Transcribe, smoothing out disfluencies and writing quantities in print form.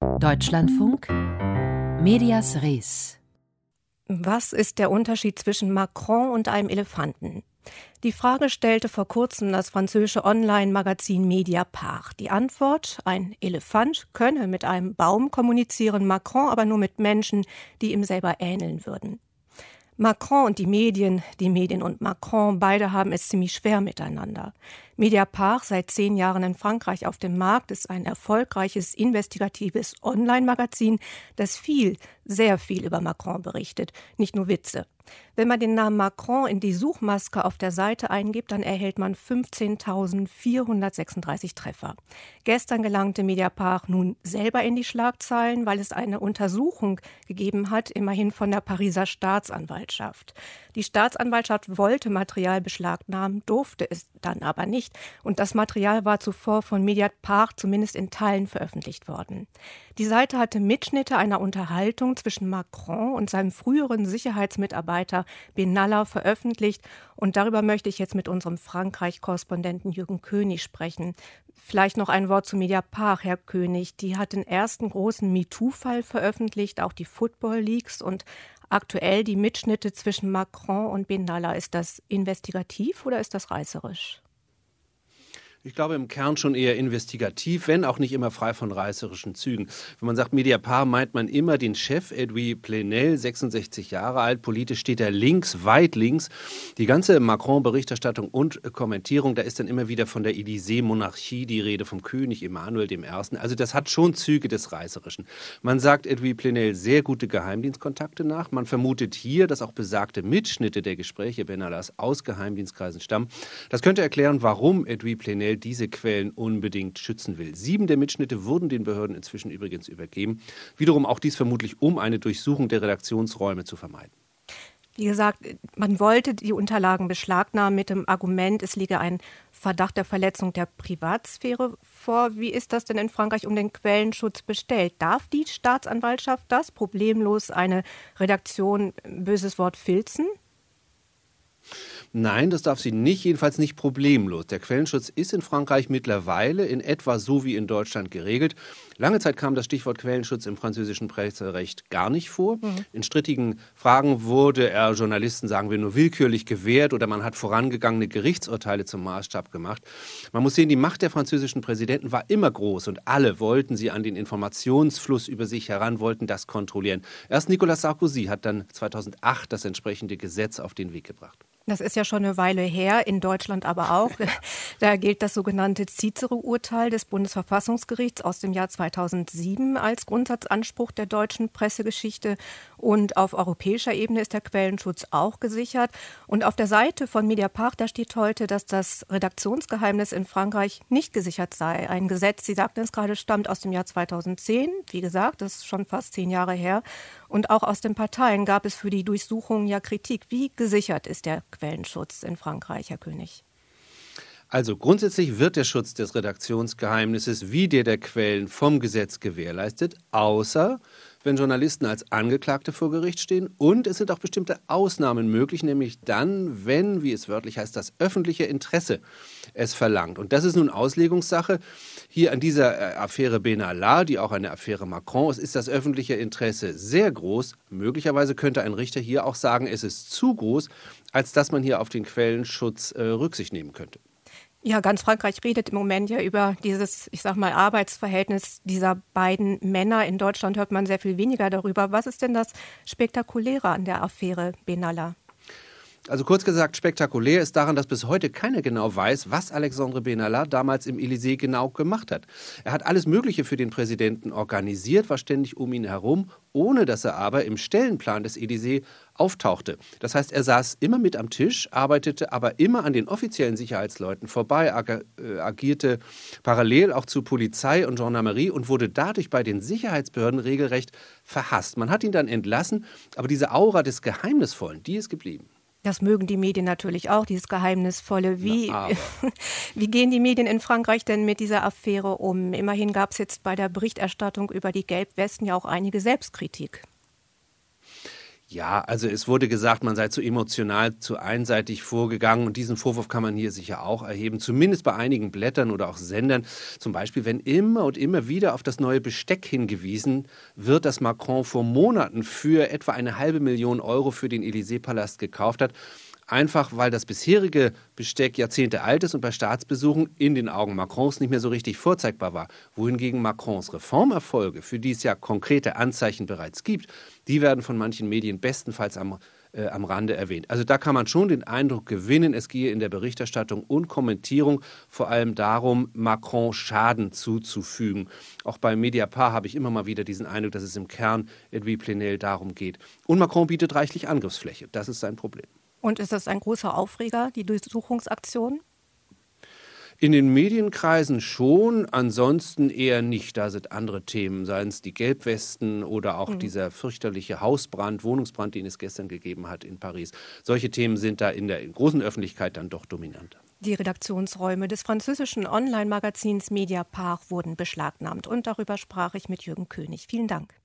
Deutschlandfunk Medias Res. Was ist der Unterschied zwischen Macron und einem Elefanten? Die Frage stellte vor kurzem das französische Online-Magazin Mediapart. Die Antwort: Ein Elefant könne mit einem Baum kommunizieren, Macron aber nur mit Menschen, die ihm selber ähneln würden. Macron und die Medien und Macron, beide haben es ziemlich schwer miteinander. Mediapart, seit 10 Jahren in Frankreich auf dem Markt, ist ein erfolgreiches, investigatives Online-Magazin, das sehr viel über Macron berichtet, nicht nur Witze. Wenn man den Namen Macron in die Suchmaske auf der Seite eingibt, dann erhält man 15.436 Treffer. Gestern gelangte Mediapart nun selber in die Schlagzeilen, weil es eine Untersuchung gegeben hat, immerhin von der Pariser Staatsanwaltschaft. Die Staatsanwaltschaft wollte Material beschlagnahmen, durfte es dann aber nicht. Und das Material war zuvor von Mediapart zumindest in Teilen veröffentlicht worden. Die Seite hatte Mitschnitte einer Unterhaltung zwischen Macron und seinem früheren Sicherheitsmitarbeiter Benalla veröffentlicht. Und darüber möchte ich jetzt mit unserem Frankreich-Korrespondenten Jürgen König sprechen. Vielleicht noch ein Wort zu Mediapart, Herr König. Die hat den ersten großen MeToo-Fall veröffentlicht, auch die Football Leaks und aktuell die Mitschnitte zwischen Macron und Benalla. Ist das investigativ oder ist das reißerisch? Ich glaube im Kern schon eher investigativ, wenn auch nicht immer frei von reißerischen Zügen. Wenn man sagt Mediapart, meint man immer den Chef, Edwy Plenel, 66 Jahre alt. Politisch steht er links, weit links. Die ganze Macron-Berichterstattung und Kommentierung, da ist dann immer wieder von der Élysée-Monarchie die Rede, vom König Emmanuel I. Also das hat schon Züge des Reißerischen. Man sagt Edwy Plenel sehr gute Geheimdienstkontakte nach. Man vermutet hier, dass auch besagte Mitschnitte der Gespräche Benallas aus Geheimdienstkreisen stammen. Das könnte erklären, warum Edwy Plenel diese Quellen unbedingt schützen will. 7 der Mitschnitte wurden den Behörden inzwischen übrigens übergeben. Wiederum auch dies vermutlich, um eine Durchsuchung der Redaktionsräume zu vermeiden. Wie gesagt, man wollte die Unterlagen beschlagnahmen mit dem Argument, es liege ein Verdacht der Verletzung der Privatsphäre vor. Wie ist das denn in Frankreich um den Quellenschutz bestellt? Darf die Staatsanwaltschaft das problemlos eine Redaktion, böses Wort, filzen? Nein, das darf sie nicht, jedenfalls nicht problemlos. Der Quellenschutz ist in Frankreich mittlerweile in etwa so wie in Deutschland geregelt. Lange Zeit kam das Stichwort Quellenschutz im französischen Presserecht gar nicht vor. In strittigen Fragen wurde er Journalisten, sagen wir, nur willkürlich gewährt oder man hat vorangegangene Gerichtsurteile zum Maßstab gemacht. Man muss sehen, die Macht der französischen Präsidenten war immer groß und alle wollten sie an den Informationsfluss über sich heran, wollten das kontrollieren. Erst Nicolas Sarkozy hat dann 2008 das entsprechende Gesetz auf den Weg gebracht. Das ist ja schon eine Weile her, in Deutschland aber auch. Da gilt das sogenannte Cicero-Urteil des Bundesverfassungsgerichts aus dem Jahr 2007 als Grundsatzanspruch der deutschen Pressegeschichte. Und auf europäischer Ebene ist der Quellenschutz auch gesichert. Und auf der Seite von Mediapart, da steht heute, dass das Redaktionsgeheimnis in Frankreich nicht gesichert sei. Ein Gesetz, Sie sagten es gerade, stammt aus dem Jahr 2010. Wie gesagt, das ist schon fast 10 Jahre her. Und auch aus den Parteien gab es für die Durchsuchung ja Kritik. Wie gesichert ist der Quellenschutz in Frankreich, Herr König? Also grundsätzlich wird der Schutz des Redaktionsgeheimnisses wie der Quellen vom Gesetz gewährleistet, außer wenn Journalisten als Angeklagte vor Gericht stehen. Und es sind auch bestimmte Ausnahmen möglich, nämlich dann, wenn, wie es wörtlich heißt, das öffentliche Interesse es verlangt. Und das ist nun Auslegungssache. Hier an dieser Affäre Benalla, die auch eine Affäre Macron ist das öffentliche Interesse sehr groß. Möglicherweise könnte ein Richter hier auch sagen, es ist zu groß, als dass man hier auf den Quellenschutz Rücksicht nehmen könnte. Ja, ganz Frankreich redet im Moment ja über dieses, ich sag mal, Arbeitsverhältnis dieser beiden Männer. In Deutschland hört man sehr viel weniger darüber. Was ist denn das Spektakuläre an der Affäre Benalla? Also kurz gesagt, spektakulär ist daran, dass bis heute keiner genau weiß, was Alexandre Benalla damals im Élysée genau gemacht hat. Er hat alles Mögliche für den Präsidenten organisiert, war ständig um ihn herum, ohne dass er aber im Stellenplan des Élysée auftauchte. Das heißt, er saß immer mit am Tisch, arbeitete aber immer an den offiziellen Sicherheitsleuten vorbei, agierte parallel auch zu Polizei und Gendarmerie und wurde dadurch bei den Sicherheitsbehörden regelrecht verhasst. Man hat ihn dann entlassen, aber diese Aura des Geheimnisvollen, die ist geblieben. Das mögen die Medien natürlich auch, dieses Geheimnisvolle. Wie gehen die Medien in Frankreich denn mit dieser Affäre um? Immerhin gab es jetzt bei der Berichterstattung über die Gelbwesten ja auch einige Selbstkritik. Ja, also es wurde gesagt, man sei zu emotional, zu einseitig vorgegangen und diesen Vorwurf kann man hier sicher auch erheben, zumindest bei einigen Blättern oder auch Sendern. Zum Beispiel, wenn immer und immer wieder auf das neue Besteck hingewiesen wird, das Macron vor Monaten für etwa 500.000 Euro für den Élysée-Palast gekauft hat. Einfach weil das bisherige Besteck Jahrzehnte alt ist und bei Staatsbesuchen in den Augen Macrons nicht mehr so richtig vorzeigbar war. Wohingegen Macrons Reformerfolge, für die es ja konkrete Anzeichen bereits gibt, die werden von manchen Medien bestenfalls am Rande erwähnt. Also da kann man schon den Eindruck gewinnen, es gehe in der Berichterstattung und Kommentierung vor allem darum, Macron Schaden zuzufügen. Auch bei Mediapart habe ich immer mal wieder diesen Eindruck, dass es im Kern Edwy Plenel darum geht. Und Macron bietet reichlich Angriffsfläche. Das ist sein Problem. Und ist das ein großer Aufreger, die Durchsuchungsaktion? In den Medienkreisen schon, ansonsten eher nicht. Da sind andere Themen, seien es die Gelbwesten oder auch dieser fürchterliche Hausbrand, Wohnungsbrand, den es gestern gegeben hat in Paris. Solche Themen sind da in der großen Öffentlichkeit dann doch dominanter. Die Redaktionsräume des französischen Online-Magazins Mediapart wurden beschlagnahmt. Und darüber sprach ich mit Jürgen König. Vielen Dank.